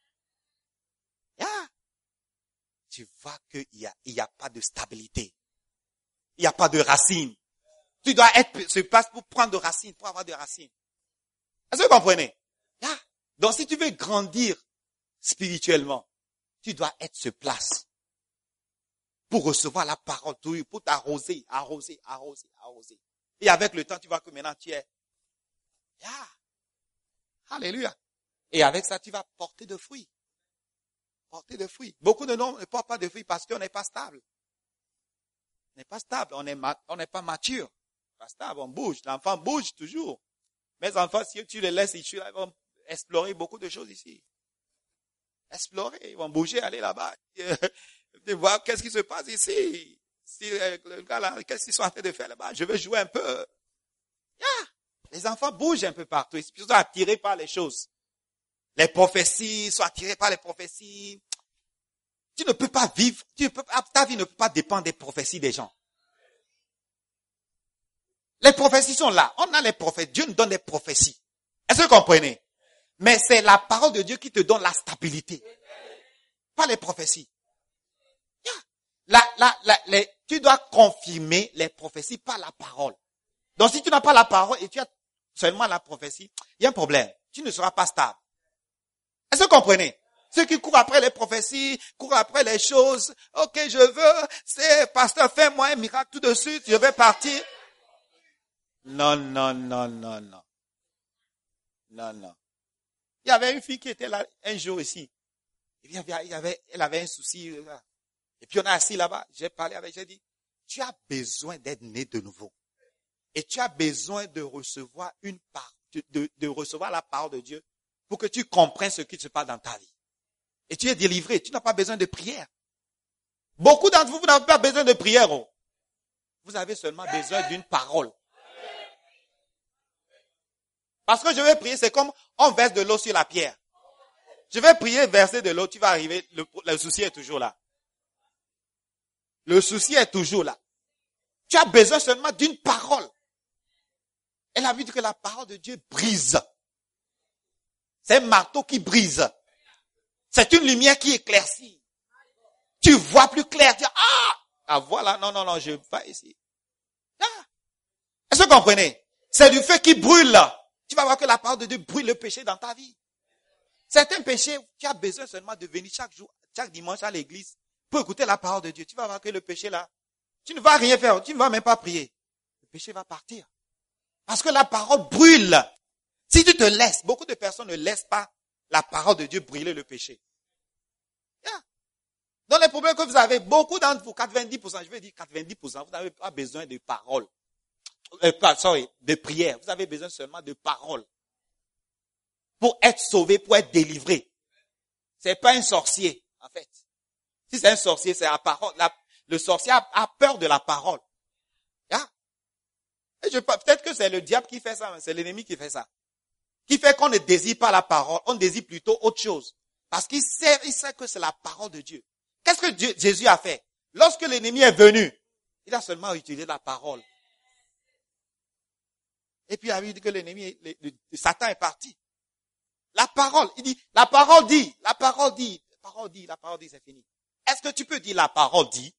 Yeah. Tu vois qu'il y a, il y a pas de stabilité. Il n'y a pas de racines. Tu dois être sur place pour prendre de racines, pour avoir de racines. Est-ce que vous comprenez? Yeah. Donc si tu veux grandir spirituellement, tu dois être sur place pour recevoir la parole, pour t'arroser, arroser, arroser, arroser. Et avec le temps, tu vois que maintenant tu es. Yeah. Alléluia. Et avec ça, tu vas porter de fruits. Porter de fruits. Beaucoup de gens ne portent pas de fruits parce qu'on n'est pas stable. On n'est pas stable, on n'est on n'est pas mature. Pas stable, on bouge. L'enfant bouge toujours. Mes enfants, si tu les laisses ici, ils vont explorer beaucoup de choses ici. Explorer, ils vont bouger, aller là-bas. De voir qu'est-ce qui se passe ici. Si le gars là, qu'est-ce qu'ils sont en train de faire là-bas? Je veux jouer un peu. Yeah. Les enfants bougent un peu partout. Ils sont attirés par les choses. Les prophéties, sont attirés par les prophéties. Tu ne peux pas vivre, tu ne peux, ta vie ne peut pas dépendre des prophéties des gens. Les prophéties sont là. On a les prophéties. Dieu nous donne des prophéties. Est-ce que vous comprenez? Mais c'est la parole de Dieu qui te donne la stabilité. Pas les prophéties. Yeah. La, la, la, les, tu dois confirmer les prophéties par la parole. Donc si tu n'as pas la parole et tu as seulement la prophétie, il y a un problème. Tu ne seras pas stable. Est-ce que vous comprenez? Ceux qui courent après les prophéties, courent après les choses. Ok, je veux, c'est, pasteur, fais-moi un miracle tout de suite, je vais partir. Non, non, non, non, non. Non, non. Il y avait une fille qui était là un jour ici. Et puis, il y avait, elle avait un souci. Et puis, on a assis là-bas. J'ai parlé avec, j'ai dit, tu as besoin d'être né de nouveau. Et tu as besoin de recevoir une part, de, de, de recevoir la parole de Dieu pour que tu comprennes ce qui se passe dans ta vie. Et tu es délivré. Tu n'as pas besoin de prière. Beaucoup d'entre vous, vous n'avez pas besoin de prière. Oh. Vous avez seulement besoin d'une parole. Parce que je vais prier, c'est comme on verse de l'eau sur la pierre. Je vais prier, verser de l'eau, tu vas arriver, le, le souci est toujours là. Le souci est toujours là. Tu as besoin seulement d'une parole. Elle a vu que la parole de Dieu brise. C'est un marteau qui brise. C'est une lumière qui éclaircit. Tu vois plus clair. Tu dis, ah, ah voilà, non, non, non, je vais pas ici. Ah. Est-ce que vous comprenez? C'est du feu qui brûle. Tu vas voir que la parole de Dieu brûle le péché dans ta vie. Certains péchés, tu as besoin seulement de venir chaque jour, chaque dimanche à l'église pour écouter la parole de Dieu. Tu vas voir que le péché là, tu ne vas rien faire, tu ne vas même pas prier. Le péché va partir. Parce que la parole brûle. Si tu te laisses, beaucoup de personnes ne laissent pas la parole de Dieu brûler le péché. Yeah. Dans les problèmes que vous avez, beaucoup d'entre vous, quatre-vingt-dix pour cent, je veux dire quatre-vingt-dix pour cent, vous n'avez pas besoin de parole. Euh, pas, sorry, de prière. Vous avez besoin seulement de parole. Pour être sauvé, pour être délivré. C'est pas un sorcier, en fait. Si c'est un sorcier, c'est la parole. La, le sorcier a, a peur de la parole. Yeah. Et je, peut-être que c'est le diable qui fait ça, mais c'est l'ennemi qui fait ça. Qui fait qu'on ne désire pas la parole, on désire plutôt autre chose. Parce qu'il sait, il sait que c'est la parole de Dieu. Qu'est-ce que Dieu, Jésus a fait? Lorsque l'ennemi est venu, il a seulement utilisé la parole. Et puis il a dit que l'ennemi, le, le, le, Satan est parti. La parole, il dit, la parole dit, la parole dit, la parole dit, la parole dit, c'est fini. Est-ce que tu peux dire la parole dit?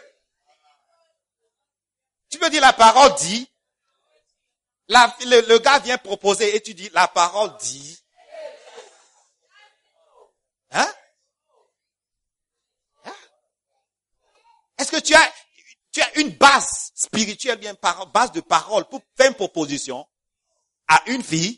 Tu peux dire la parole dit? La, le, le gars vient proposer et tu dis la parole dit. Hein? Hein? Est-ce que tu as, tu as une base spirituelle, bien base de parole pour faire une proposition à une fille?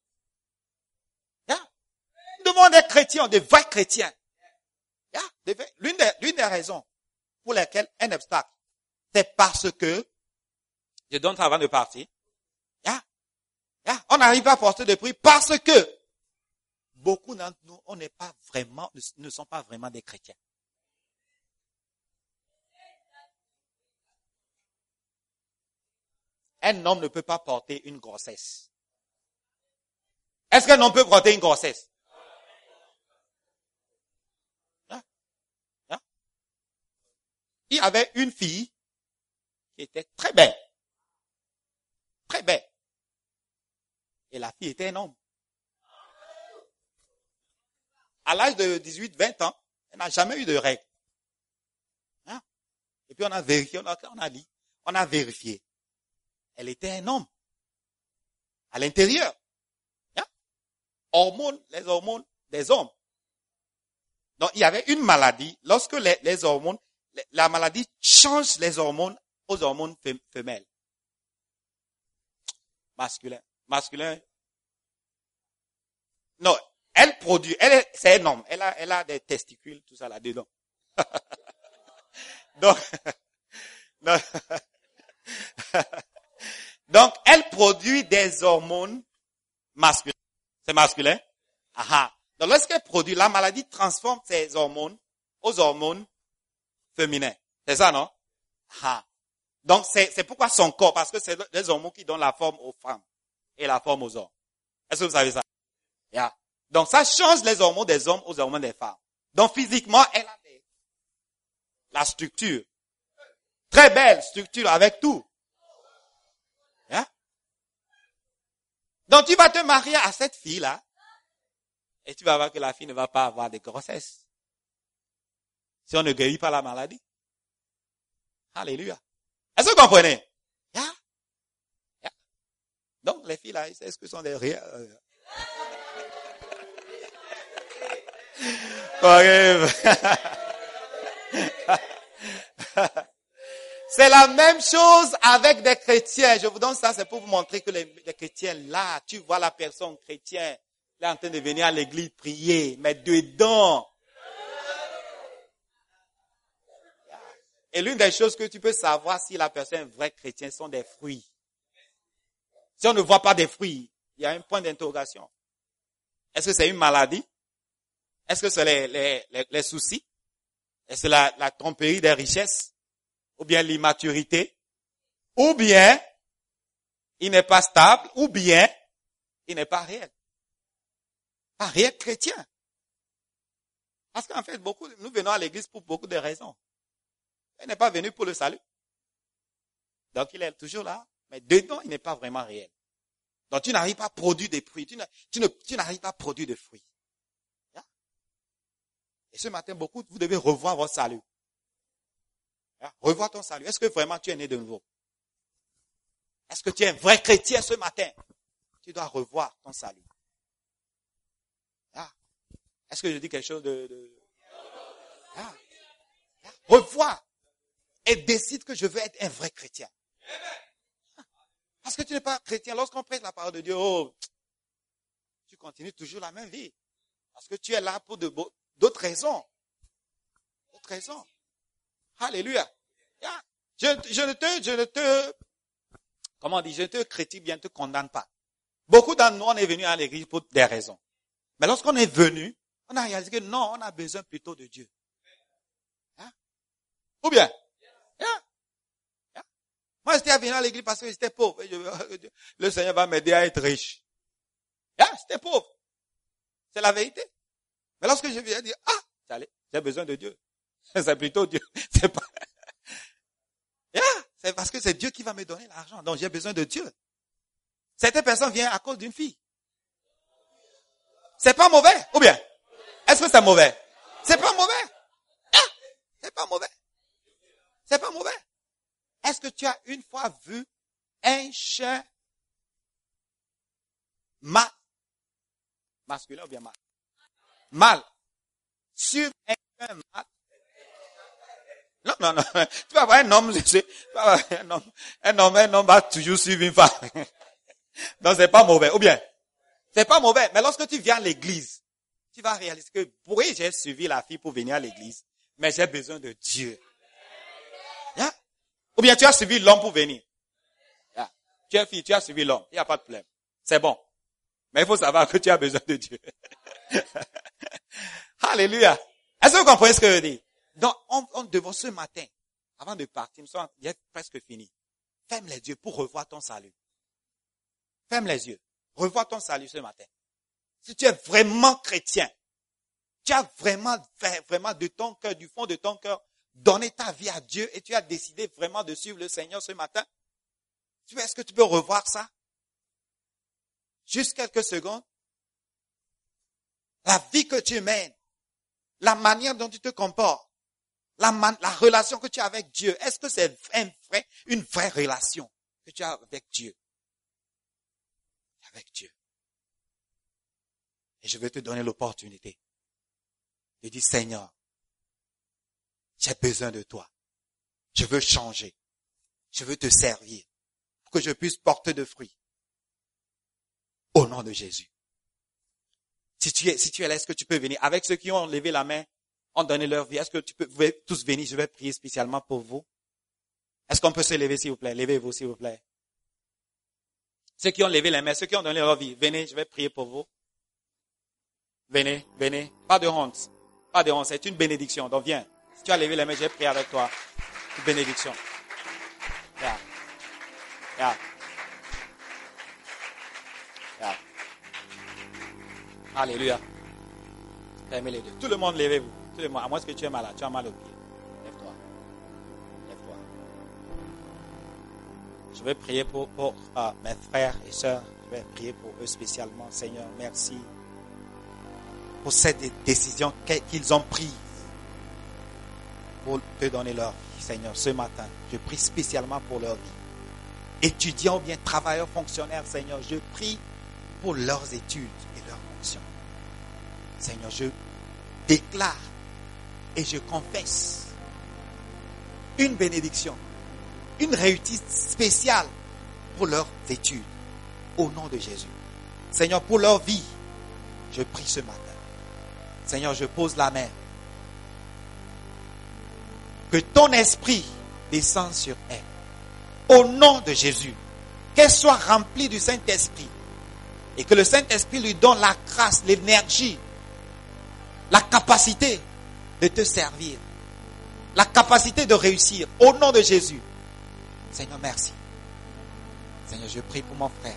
Hein? Nous devons être chrétiens, des vrais chrétiens. Hein? L'une des, l'une des raisons pour lesquelles un obstacle, c'est parce que, je donne ça avant de partir, yeah. Yeah. On n'arrive pas à porter de prix parce que beaucoup d'entre nous, on n'est pas vraiment, ne sont pas vraiment des chrétiens. Un homme ne peut pas porter une grossesse. Est-ce qu'un homme peut porter une grossesse? Yeah. Yeah. Il y avait une fille qui était très belle. Très belle. Et la fille était un homme. À l'âge de dix-huit, vingt ans, elle n'a jamais eu de règles. Hein? Et puis on a vérifié, on a, on a dit, on a vérifié. Elle était un homme. À l'intérieur. Hein? Hormones, les hormones des hommes. Donc il y avait une maladie. Lorsque les, les hormones, la maladie change les hormones aux hormones femelles. Masculin. Masculin. Non, elle produit, elle est, c'est un homme. Elle a, elle a des testicules, tout ça là-dedans. donc, donc, donc, elle produit des hormones masculines. C'est masculin? Aha. Donc, lorsqu'elle produit, la maladie transforme ces hormones aux hormones féminins. C'est ça, non? Aha. Donc, c'est, c'est pourquoi son corps, parce que c'est les hormones qui donnent la forme aux femmes et la forme aux hommes. Est-ce que vous savez ça? Yeah. Donc, ça change les hormones des hommes aux hormones des femmes. Donc, physiquement, elle a des, la structure. Très belle structure avec tout. Yeah. Donc, tu vas te marier à cette fille-là et tu vas voir que la fille ne va pas avoir de grossesse. Si on ne guérit pas la maladie. Alléluia. Est-ce que vous comprenez? Yeah. Yeah. Donc, les filles là, est-ce que sont des rien? C'est la même chose avec des chrétiens. Je vous donne ça, c'est pour vous montrer que les, les chrétiens là, tu vois la personne chrétienne, elle est en train de venir à l'église prier, mais dedans. Et l'une des choses que tu peux savoir si la personne est vrai chrétien sont des fruits. Si on ne voit pas des fruits, il y a un point d'interrogation. Est-ce que c'est une maladie? Est-ce que c'est les, les, les, les soucis? Est-ce que c'est la, la tromperie des richesses? Ou bien l'immaturité? Ou bien il n'est pas stable? Ou bien il n'est pas réel? Pas réel chrétien. Parce qu'en fait, beaucoup, nous venons à l'église pour beaucoup de raisons. Il n'est pas venu pour le salut. Donc il est toujours là, mais dedans, il n'est pas vraiment réel. Donc tu n'arrives pas à produire des fruits. Tu, ne, tu, ne, tu n'arrives pas à produire des fruits. Yeah? Et ce matin, beaucoup, vous devez revoir votre salut. Yeah? Revoir ton salut. Est-ce que vraiment tu es né de nouveau? Est-ce que tu es un vrai chrétien ce matin? Tu dois revoir ton salut. Yeah? Est-ce que je dis quelque chose de... de... Yeah? Yeah? Revoir. Et décide que je veux être un vrai chrétien. Parce que tu n'es pas chrétien. Lorsqu'on prête la parole de Dieu, oh, tu continues toujours la même vie. Parce que tu es là pour de, d'autres raisons. D'autres raisons. Alléluia. Yeah. Je, je ne te, je ne te, comment on dit, je ne te critique bien, ne te condamne pas. Beaucoup d'entre nous, on est venus à l'église pour des raisons. Mais lorsqu'on est venu, on a réalisé que non, on a besoin plutôt de Dieu. Yeah. Ou bien, yeah. Yeah. Moi, j'étais venu à l'église parce que j'étais pauvre. Le Seigneur va m'aider à être riche. Yeah, j'étais pauvre. C'est la vérité. Mais lorsque je viens dire, ah, allez, j'ai besoin de Dieu. C'est plutôt Dieu. C'est pas, yeah, c'est parce que c'est Dieu qui va me donner l'argent. Donc, j'ai besoin de Dieu. Certaines personnes viennent à cause d'une fille. C'est pas mauvais, ou bien? Est-ce que c'est mauvais? C'est pas mauvais. Yeah, c'est pas mauvais. C'est pas mauvais. Est-ce que tu as une fois vu un chien mâle, masculin ou bien mâle? Mâle. Sur un chien mâle. Non, non, non. Tu vas voir un homme, je sais, un homme, un homme, un homme va toujours suivre une femme. Donc c'est pas mauvais. Ou bien, c'est pas mauvais. Mais lorsque tu viens à l'église, tu vas réaliser que oui, j'ai suivi la fille pour venir à l'église, mais j'ai besoin de Dieu. Yeah? Ou bien tu as suivi l'homme pour venir. Yeah. Tu es fille, tu as suivi l'homme. Il n'y a pas de problème. C'est bon. Mais il faut savoir que tu as besoin de Dieu. Alléluia. Est-ce que vous comprenez ce que je dis? Donc, on, on devant ce matin, avant de partir, nous sommes presque finis. Ferme les yeux pour revoir ton salut. Ferme les yeux. Revois ton salut ce matin. Si tu es vraiment chrétien, tu as vraiment, vraiment de ton cœur, du fond de ton cœur, donné ta vie à Dieu et tu as décidé vraiment de suivre le Seigneur ce matin. Est-ce que tu peux revoir ça? Juste quelques secondes. La vie que tu mènes, la manière dont tu te comportes, la, man, la relation que tu as avec Dieu, est-ce que c'est un vrai, une vraie relation que tu as avec Dieu? Avec Dieu. Et je vais te donner l'opportunité de dire, Seigneur, j'ai besoin de toi. Je veux changer. Je veux te servir. Pour que je puisse porter de fruits. Au nom de Jésus. Si tu es, si tu es là, est-ce que tu peux venir? Avec ceux qui ont levé la main, ont donné leur vie, est-ce que tu peux, vous pouvez tous venir? Je vais prier spécialement pour vous. Est-ce qu'on peut se lever, s'il vous plaît? Levez-vous, s'il vous plaît. Ceux qui ont levé les mains, ceux qui ont donné leur vie, venez, je vais prier pour vous. Venez, venez. Pas de honte. Pas de honte, c'est une bénédiction. Donc viens. Si tu as levé les mains, je vais prier avec toi. Une bénédiction. Yeah. Yeah. Yeah. Alléluia. Fermez les deux. Tout le monde, levez-vous. Tout le monde. À moins que tu es malade, tu as mal au pied. Lève-toi. Lève-toi. Je vais prier pour, pour uh, mes frères et sœurs. Je vais prier pour eux spécialement. Seigneur, merci pour cette décision qu'ils ont prise pour te donner leur vie. Seigneur, ce matin, je prie spécialement pour leur vie. Étudiants ou bien travailleurs, fonctionnaires, Seigneur, je prie pour leurs études et leurs fonctions. Seigneur, je déclare et je confesse une bénédiction, une réussite spéciale pour leurs études, au nom de Jésus. Seigneur, pour leur vie, je prie ce matin. Seigneur, je pose la main que ton esprit descende sur elle. Au nom de Jésus, qu'elle soit remplie du Saint-Esprit. Et que le Saint-Esprit lui donne la grâce, l'énergie, la capacité de te servir. La capacité de réussir. Au nom de Jésus. Seigneur, merci. Seigneur, je prie pour mon frère.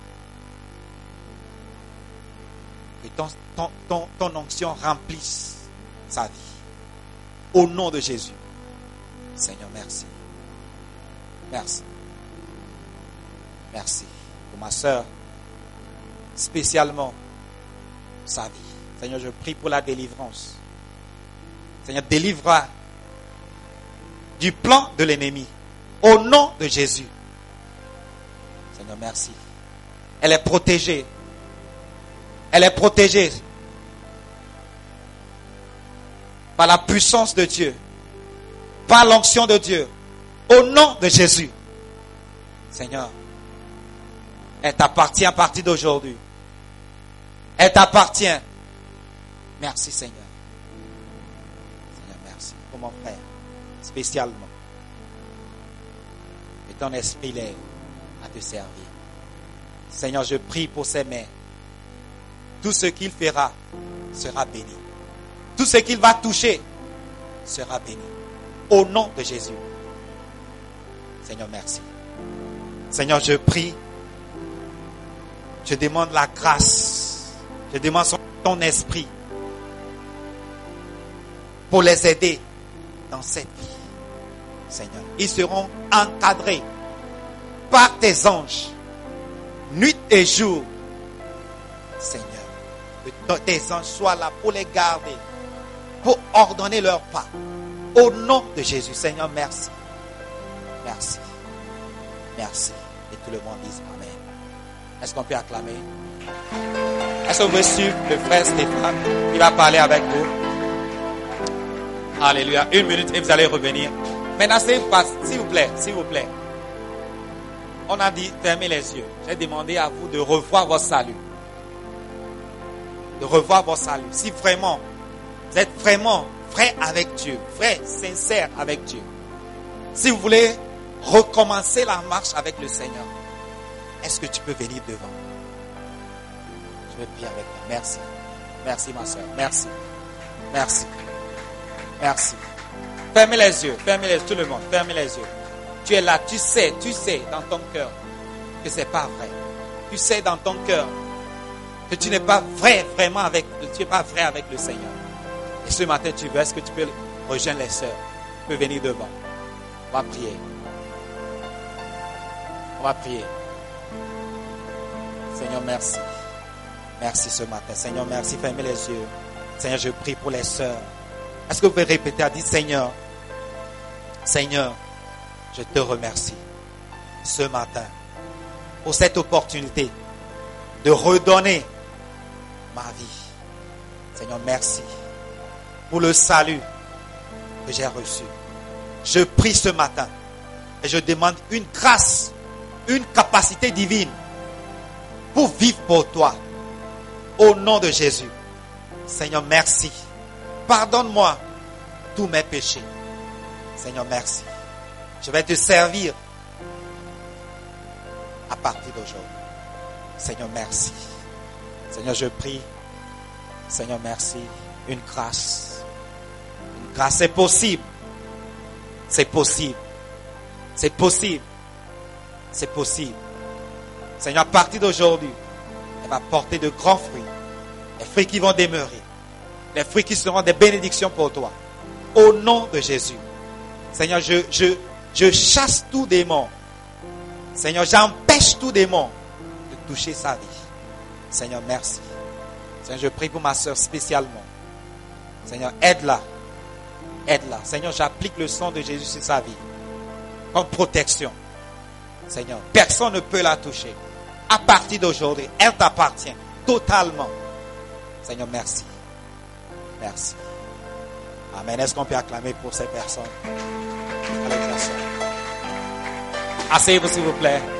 Que ton, ton, ton, ton onction remplisse sa vie. Au nom de Jésus. Seigneur, merci. Merci. Merci pour ma soeur. Spécialement sa vie. Seigneur, je prie pour la délivrance. Seigneur, délivre-la du plan de l'ennemi. Au nom de Jésus. Seigneur, merci. Elle est protégée. Elle est protégée par la puissance de Dieu. Par l'onction de Dieu. Au nom de Jésus. Seigneur, elle t'appartient à partir d'aujourd'hui. Elle t'appartient. Merci Seigneur. Seigneur, merci pour mon frère. Spécialement. Et ton esprit l'aide à te servir. Seigneur, je prie pour ses mains. Tout ce qu'il fera sera béni. Tout ce qu'il va toucher sera béni. Au nom de Jésus. Seigneur, merci. Seigneur, je prie. Je demande la grâce. Je demande ton esprit pour les aider dans cette vie. Seigneur, ils seront encadrés par tes anges, nuit et jour. Seigneur, que tes anges soient là pour les garder, pour ordonner leurs pas. Au nom de Jésus, Seigneur, merci. Merci. Merci. Et tout le monde dise Amen. Est-ce qu'on peut acclamer? Est-ce que vous pouvez suivre le frère Stéphane? Il va parler avec vous. Alléluia. Une minute et vous allez revenir. Maintenant, s'il vous plaît, s'il vous plaît. On a dit, fermez les yeux. J'ai demandé à vous de revoir votre salut. De revoir votre salut. Si vraiment, vous êtes vraiment vrai avec Dieu, vrai, sincère avec Dieu. Si vous voulez recommencer la marche avec le Seigneur, est-ce que tu peux venir devant? Je vais prier avec toi. Merci. Merci ma soeur. Merci. Merci. Merci. Fermez les yeux. Fermez les yeux. Tout le monde. Fermez les yeux. Tu es là. Tu sais. Tu sais dans ton cœur que c'est pas vrai. Tu sais dans ton cœur que tu n'es pas vrai vraiment avec, tu n'es pas vrai avec le Seigneur. Et ce matin tu veux, est-ce que tu peux rejoindre les sœurs? Tu peux venir devant. On va prier. On va prier. Seigneur, merci. Merci ce matin. Seigneur, merci. Fermez les yeux. Seigneur, je prie pour les sœurs. Est-ce que vous pouvez répéter à dire, Seigneur, Seigneur, je te remercie ce matin pour cette opportunité de redonner ma vie. Seigneur, merci pour le salut que j'ai reçu. Je prie ce matin et je demande une grâce, une capacité divine pour vivre pour toi. Au nom de Jésus. Seigneur, merci. Pardonne-moi tous mes péchés. Seigneur, merci. Je vais te servir à partir d'aujourd'hui. Seigneur, merci. Seigneur, je prie. Seigneur, merci. Une grâce. Une grâce, c'est possible. C'est possible. C'est possible. C'est possible. Seigneur, à partir d'aujourd'hui, elle va porter de grands fruits. Les fruits qui vont demeurer. Les fruits qui seront des bénédictions pour toi. Au nom de Jésus. Seigneur, je, je, je chasse tout démon. Seigneur, j'empêche tout démon de toucher sa vie. Seigneur, merci. Seigneur, je prie pour ma soeur spécialement. Seigneur, aide-la. Aide-la. Seigneur, j'applique le sang de Jésus sur sa vie. Comme protection. Seigneur, personne ne peut la toucher. À partir d'aujourd'hui, elle t'appartient totalement. Seigneur, merci. Merci. Amen. Est-ce qu'on peut acclamer pour ces personnes? Allez, asseyez-vous s'il vous plaît.